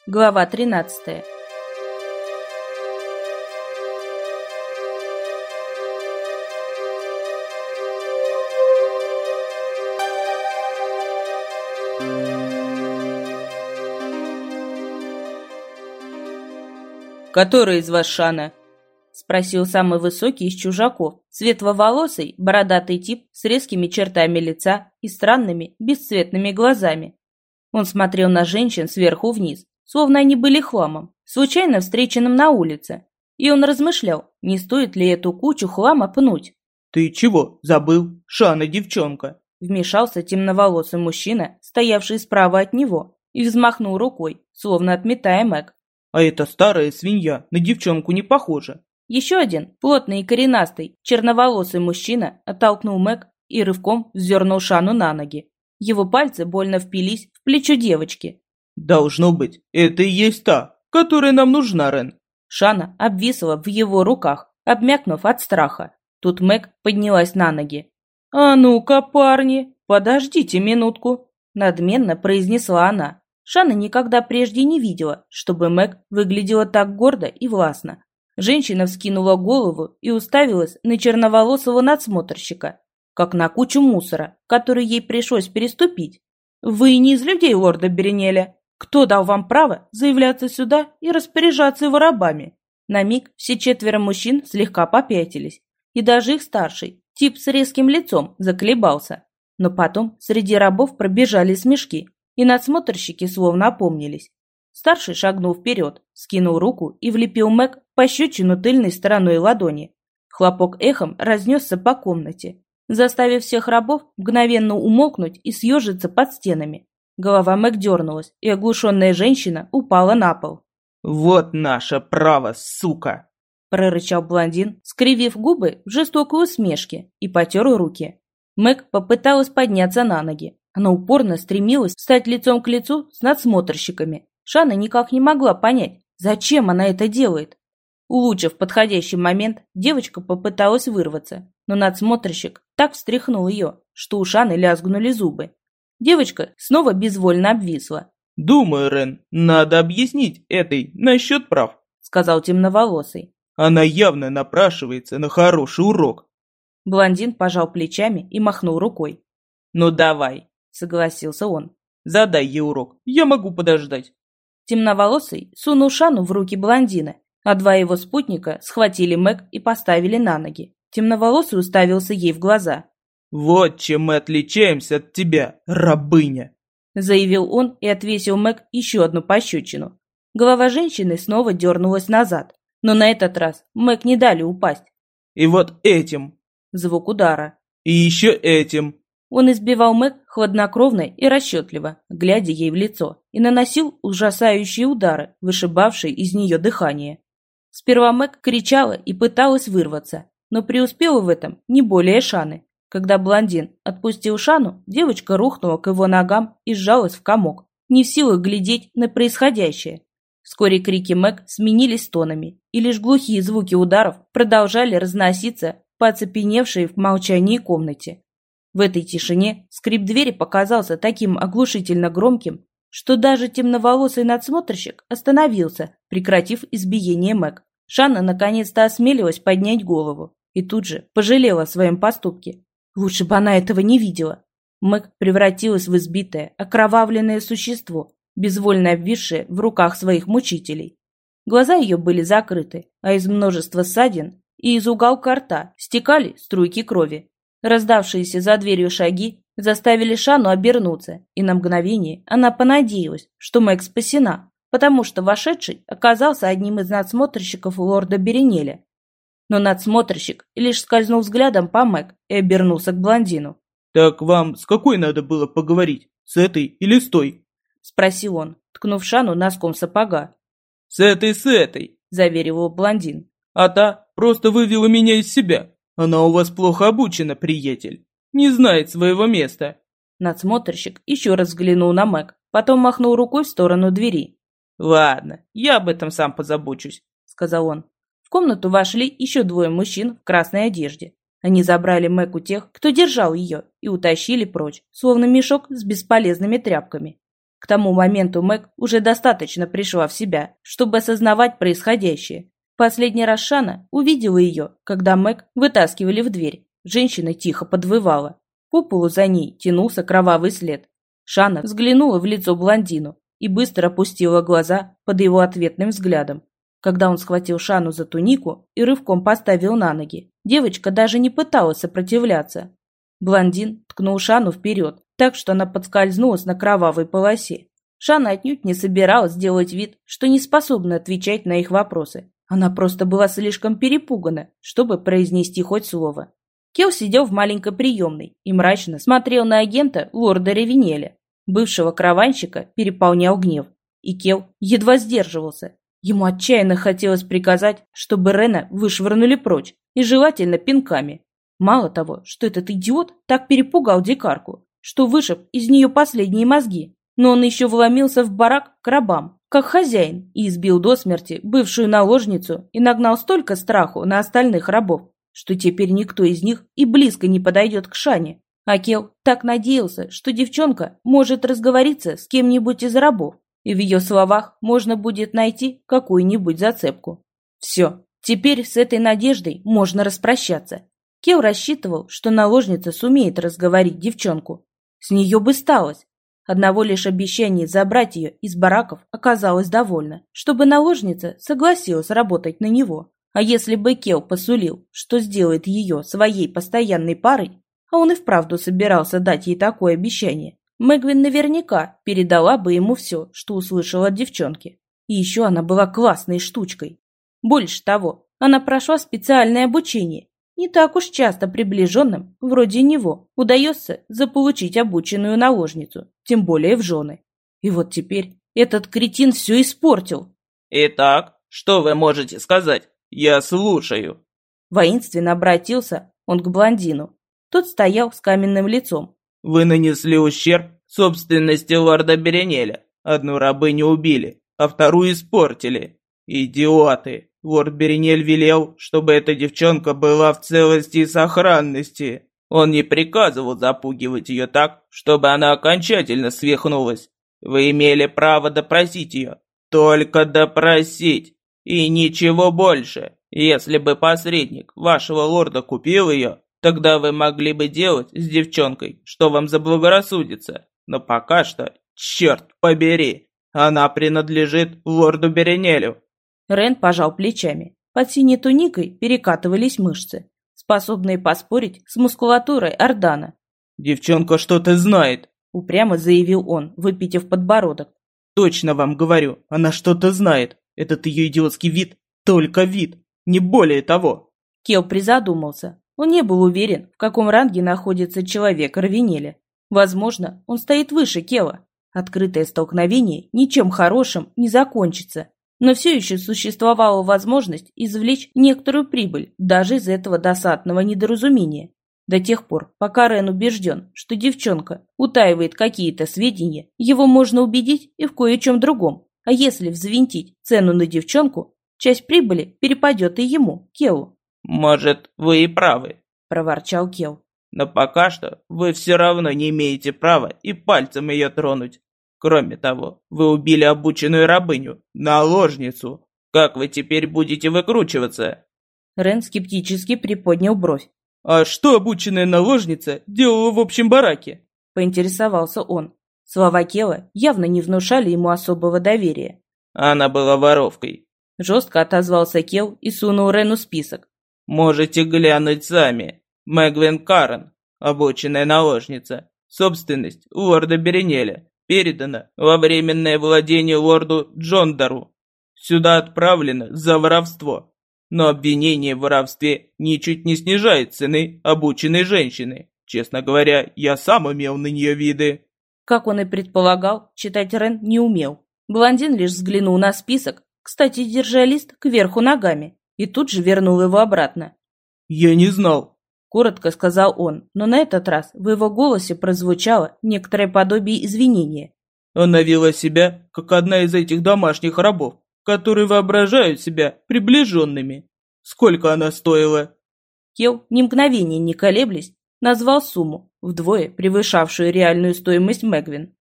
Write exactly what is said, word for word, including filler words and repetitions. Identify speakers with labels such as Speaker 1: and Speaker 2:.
Speaker 1: Глава тринадцатая. «Который из вас Шана?» — спросил самый высокий из чужаков, светловолосый, бородатый тип с резкими чертами лица и странными, бесцветными глазами. Он смотрел на женщин сверху вниз, словно они были хламом, случайно встреченным на улице, и он размышлял, не стоит ли эту кучу хлама пнуть.
Speaker 2: «Ты чего, забыл? Шана девчонка!»
Speaker 1: Вмешался темноволосый мужчина, стоявший справа от него, и взмахнул рукой, словно отметая Мэг.
Speaker 2: «А эта старая свинья на девчонку не похожа!»
Speaker 1: Еще один, плотный и коренастый, черноволосый мужчина оттолкнул Мэг и рывком вздернул Шану на ноги. Его пальцы больно впились в плечо девочки.
Speaker 2: «Должно быть, это и есть та, которая нам нужна, Рен!»
Speaker 1: Шана обвисла в его руках, обмякнув от страха. Тут Мэг поднялась на ноги. «А ну-ка, парни, подождите минутку!» Надменно произнесла она. Шана никогда прежде не видела, чтобы Мэг выглядела так гордо и властно. Женщина вскинула голову и уставилась на черноволосого надсмотрщика, как на кучу мусора, который ей пришлось переступить. «Вы не из людей лорда Беренеля? Кто дал вам право заявляться сюда и распоряжаться его рабами?» На миг все четверо мужчин слегка попятились, и даже их старший, тип с резким лицом, заколебался. Но потом среди рабов пробежали смешки, и надсмотрщики словно опомнились. Старший шагнул вперед, скинул руку и влепил Мэг пощечину тыльной стороной ладони. Хлопок эхом разнесся по комнате, заставив всех рабов мгновенно умолкнуть и съежиться под стенами. Голова Мэг дернулась, и оглушенная женщина упала на пол.
Speaker 2: «Вот наше право, сука!»
Speaker 1: — прорычал блондин, скривив губы в жестокой усмешке, и потер руки. Мэг попыталась подняться на ноги. Она упорно стремилась встать лицом к лицу с надсмотрщиками. Шана никак не могла понять, зачем она это делает. Улучив подходящий момент, девочка попыталась вырваться, но надсмотрщик так встряхнул ее, что у Шаны лязгнули зубы. Девочка снова безвольно обвисла.
Speaker 2: «Думаю, Рен, надо объяснить этой насчет прав»,
Speaker 1: — сказал темноволосый.
Speaker 2: «Она явно напрашивается на хороший урок».
Speaker 1: Блондин пожал плечами и махнул рукой.
Speaker 2: «Ну давай», —
Speaker 1: согласился он.
Speaker 2: «Задай ей урок, я могу подождать».
Speaker 1: Темноволосый сунул Шану в руки блондина, а два его спутника схватили Мэг и поставили на ноги. Темноволосый уставился ей в глаза.
Speaker 2: «Вот чем мы отличаемся от тебя, рабыня!»
Speaker 1: Заявил он и отвесил Мэг еще одну пощечину. Голова женщины снова дернулась назад, но на этот раз Мэг не дали упасть.
Speaker 2: «И вот этим!»
Speaker 1: Звук удара.
Speaker 2: «И еще этим!»
Speaker 1: Он избивал Мэг хладнокровно и расчетливо, глядя ей в лицо, и наносил ужасающие удары, вышибавшие из нее дыхание. Сперва Мэг кричала и пыталась вырваться, но преуспела в этом не более Шаны. Когда блондин отпустил Шану, девочка рухнула к его ногам и сжалась в комок, не в силах глядеть на происходящее. Вскоре крики Мэг сменились стонами, и лишь глухие звуки ударов продолжали разноситься по оцепеневшей в молчании комнате. В этой тишине скрип двери показался таким оглушительно громким, что даже темноволосый надсмотрщик остановился, прекратив избиение Мэг. Шана наконец-то осмелилась поднять голову и тут же пожалела о своем поступке. Лучше бы она этого не видела. Мэг превратилась в избитое, окровавленное существо, безвольно обвисшее в руках своих мучителей. Глаза ее были закрыты, а из множества ссадин и из уголка рта стекали струйки крови. Раздавшиеся за дверью шаги заставили Шану обернуться, и на мгновение она понадеялась, что Мэг спасена, потому что вошедший оказался одним из надсмотрщиков лорда Беренеля. Но надсмотрщик лишь скользнул взглядом по Мэг и обернулся к блондину.
Speaker 2: «Так вам с какой надо было поговорить? С этой или с той?»
Speaker 1: — спросил он, ткнув Шану носком сапога.
Speaker 2: «С этой, с этой», —
Speaker 1: заверил его блондин.
Speaker 2: «А та просто вывела меня из себя. Она у вас плохо обучена, приятель. Не знает своего места».
Speaker 1: Надсмотрщик еще раз взглянул на Мэг, потом махнул рукой в сторону двери.
Speaker 2: «Ладно, я об этом сам позабочусь», —
Speaker 1: сказал он. В комнату вошли еще двое мужчин в красной одежде. Они забрали Мэг у тех, кто держал ее, и утащили прочь, словно мешок с бесполезными тряпками. К тому моменту Мэг уже достаточно пришла в себя, чтобы осознавать происходящее. Последний раз Шана увидела ее, когда Мэг вытаскивали в дверь. Женщина тихо подвывала. По полу за ней тянулся кровавый след. Шана взглянула в лицо блондину и быстро опустила глаза под его ответным взглядом. Когда он схватил Шану за тунику и рывком поставил на ноги, девочка даже не пыталась сопротивляться. Блондин ткнул Шану вперед, так что она подскользнулась на кровавой полосе. Шана отнюдь не собиралась делать вид, что не способна отвечать на их вопросы. Она просто была слишком перепугана, чтобы произнести хоть слово. Кел сидел в маленькой приемной и мрачно смотрел на агента лорда Ревенеля. Бывшего караванщика переполнял гнев, и Кел едва сдерживался. Ему отчаянно хотелось приказать, чтобы Рена вышвырнули прочь, и желательно пинками. Мало того, что этот идиот так перепугал дикарку, что вышиб из нее последние мозги, но он еще вломился в барак к рабам, как хозяин, и избил до смерти бывшую наложницу и нагнал столько страху на остальных рабов, что теперь никто из них и близко не подойдет к Шане. А Кел так надеялся, что девчонка может разговориться с кем-нибудь из рабов, и в ее словах можно будет найти какую-нибудь зацепку. Все, теперь с этой надеждой можно распрощаться. Кел рассчитывал, что наложница сумеет разговорить девчонку. С нее бы сталось. Одного лишь обещания забрать ее из бараков оказалось довольно, чтобы наложница согласилась работать на него. А если бы Кел посулил, что сделает ее своей постоянной парой, а он и вправду собирался дать ей такое обещание, Мэгвин наверняка передала бы ему все, что услышала от девчонки. И еще она была классной штучкой. Больше того, она прошла специальное обучение. Не так уж часто приближенным, вроде него, удается заполучить обученную наложницу, тем более в жены. И вот теперь этот кретин все испортил.
Speaker 2: «Итак, что вы можете сказать? Я слушаю».
Speaker 1: Воинственно обратился он к блондину. Тот стоял с каменным лицом.
Speaker 2: «Вы нанесли ущерб собственности лорда Беренеля. Одну рабыню убили, а вторую испортили. Идиоты! Лорд Беренель велел, чтобы эта девчонка была в целости и сохранности. Он не приказывал запугивать ее так, чтобы она окончательно свихнулась. Вы имели право допросить ее. Только допросить. И ничего больше. Если бы посредник вашего лорда купил ее, тогда вы могли бы делать с девчонкой, что вам заблагорассудится. Но пока что, черт побери, она принадлежит лорду Беренелю».
Speaker 1: Рен пожал плечами. Под синей туникой перекатывались мышцы, способные поспорить с мускулатурой Ордана.
Speaker 2: «Девчонка что-то знает»,
Speaker 1: — упрямо заявил он, выпитив подбородок.
Speaker 2: «Точно вам говорю, она что-то знает. Этот ее идиотский вид — только вид, не более того».
Speaker 1: Кел призадумался. Он не был уверен, в каком ранге находится человек Равенеля. Возможно, он стоит выше Кела. Открытое столкновение ничем хорошим не закончится. Но все еще существовала возможность извлечь некоторую прибыль даже из этого досадного недоразумения. До тех пор, пока Рен убежден, что девчонка утаивает какие-то сведения, его можно убедить и в кое-чем другом. А если взвинтить цену на девчонку, часть прибыли перепадет и ему, Келу.
Speaker 2: «Может, вы и правы»,
Speaker 1: — проворчал Кел.
Speaker 2: «но пока что вы все равно не имеете права и пальцем ее тронуть. Кроме того, вы убили обученную рабыню, наложницу. Как вы теперь будете выкручиваться?»
Speaker 1: Рен скептически приподнял бровь.
Speaker 2: «А что обученная наложница делала в общем бараке?»
Speaker 1: — поинтересовался он. Слова Кела явно не внушали ему особого доверия.
Speaker 2: «Она была воровкой», —
Speaker 1: жестко отозвался Кел и сунул Рену список.
Speaker 2: «Можете глянуть сами. Мэгвин Карен, обученная наложница. Собственность лорда Беренеля. Передана во временное владение лорду Джондару. Сюда отправлено за воровство. Но обвинение в воровстве ничуть не снижает цены обученной женщины. Честно говоря, я сам имел на нее виды».
Speaker 1: Как он и предполагал, читать Рен не умел. Блондин лишь взглянул на список, кстати, держа лист кверху ногами, и тут же вернул его обратно.
Speaker 2: «Я не знал»,
Speaker 1: — коротко сказал он, но на этот раз в его голосе прозвучало некоторое подобие извинения.
Speaker 2: «Она вела себя, как одна из этих домашних рабов, которые воображают себя приближенными. Сколько она стоила?»
Speaker 1: Кел, ни мгновения не колеблясь, назвал сумму, вдвое превышавшую реальную стоимость Мэгвин.